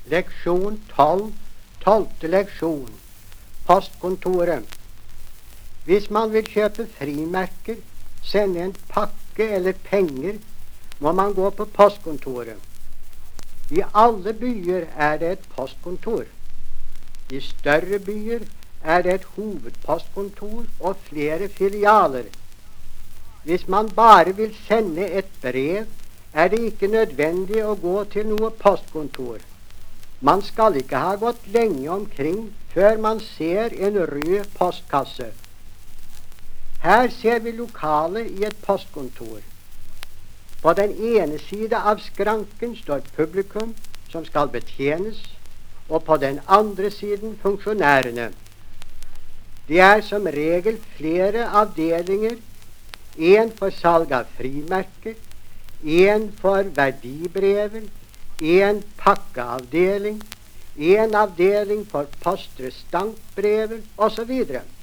Leksjon 12, 12. leksjon, postkontoret. Hvis man vil kjøpe frimerker, sende en pakke eller penger, må man gå på postkontoret. I alle byer er det et postkontor. I større byer er det et hovedpostkontor og flere filialer. Hvis man bare vil sende et brev, er det ikke nødvendig å gå til noe postkontor. Man skal ikke ha gått lenge omkring før man ser en rød postkasse. Her ser vi lokalet i et postkontor. På den ene side av skranken står publikum som skal betjenes, og på den andre siden funksjonærene. Det er som regel flere avdelinger, en for salg av frimerker, en for verdibrever, en pakkeavdeling, en avdeling for postrestankbrever osv.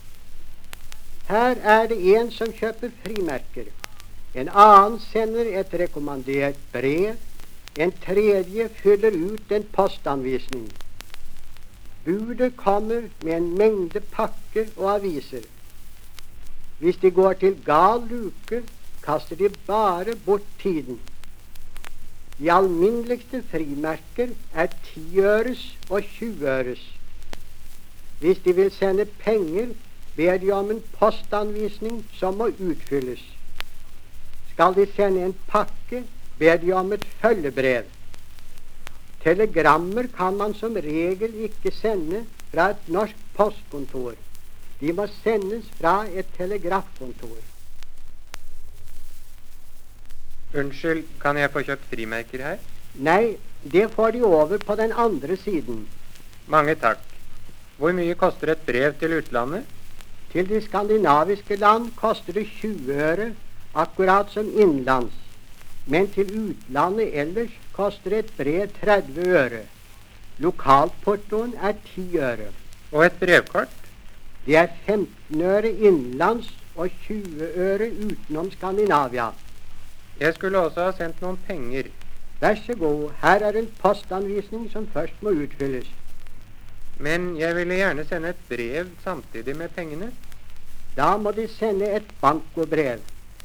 Her er det en som kjøper frimerker, en annen sender et rekommandert brev, en tredje fyller ut en postanvisning. Budet kommer med en mengde pakker og aviser. Hvis de går til gal luke, kaster de bare bort tiden. De alminneligste frimerker er 10 øres og 20 øres. Hvis de vil sende penger, ber de om en postanvisning som må utfylles. Skal de sende en pakke, ber de om et følgebrev. Telegrammer kan man som regel ikke sende fra et norsk postkontor. De må sendes fra et telegrafkontor. Unnskyld, kan jeg få kjøpt frimerker her? Nei, det får de over på den andre siden. Mange takk. Hvor mye koster et brev til utlandet? Til de skandinaviske land koster det 20 øre, akkurat som innenlands. Men til utlandet ellers koster et brev 30 øre. Lokalportoen er 10 øre. Og et brevkort? Det er 15 øre innenlands og 20 øre utenom Skandinavia. Jeg skulle også ha sendt noen penger. Vær så god, her er en postanvisning som først må utfylles. Men jeg ville gjerne sende et brev samtidig med pengene. Da må de sende et bankobrev.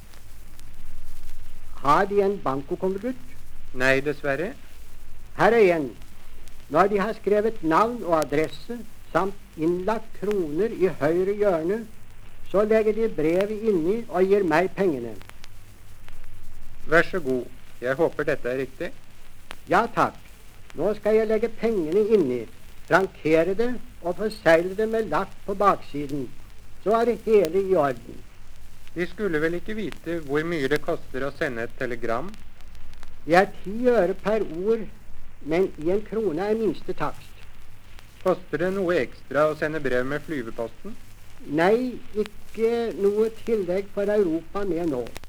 Har de en bankokonvolutt? Nei, dessverre. Her er en. Når de har skrevet navn og adresse samt innlagt kroner i høyre hjørne, så legger de brevet inni og gir meg pengene. Vær så god. Jeg håper dette er riktig. Ja, takk. Nå skal jeg legge pengene inni, frankere det og forsegle det med lapp på baksiden. Så er det hele i orden. De skulle vel ikke vite hvor mye det koster å sende et telegram? Det er 10 øre per ord, men 1 krone er minste takst. Koster det noe ekstra å sende brev med flyveposten? Nei, ikke noe tillegg for Europa med nå.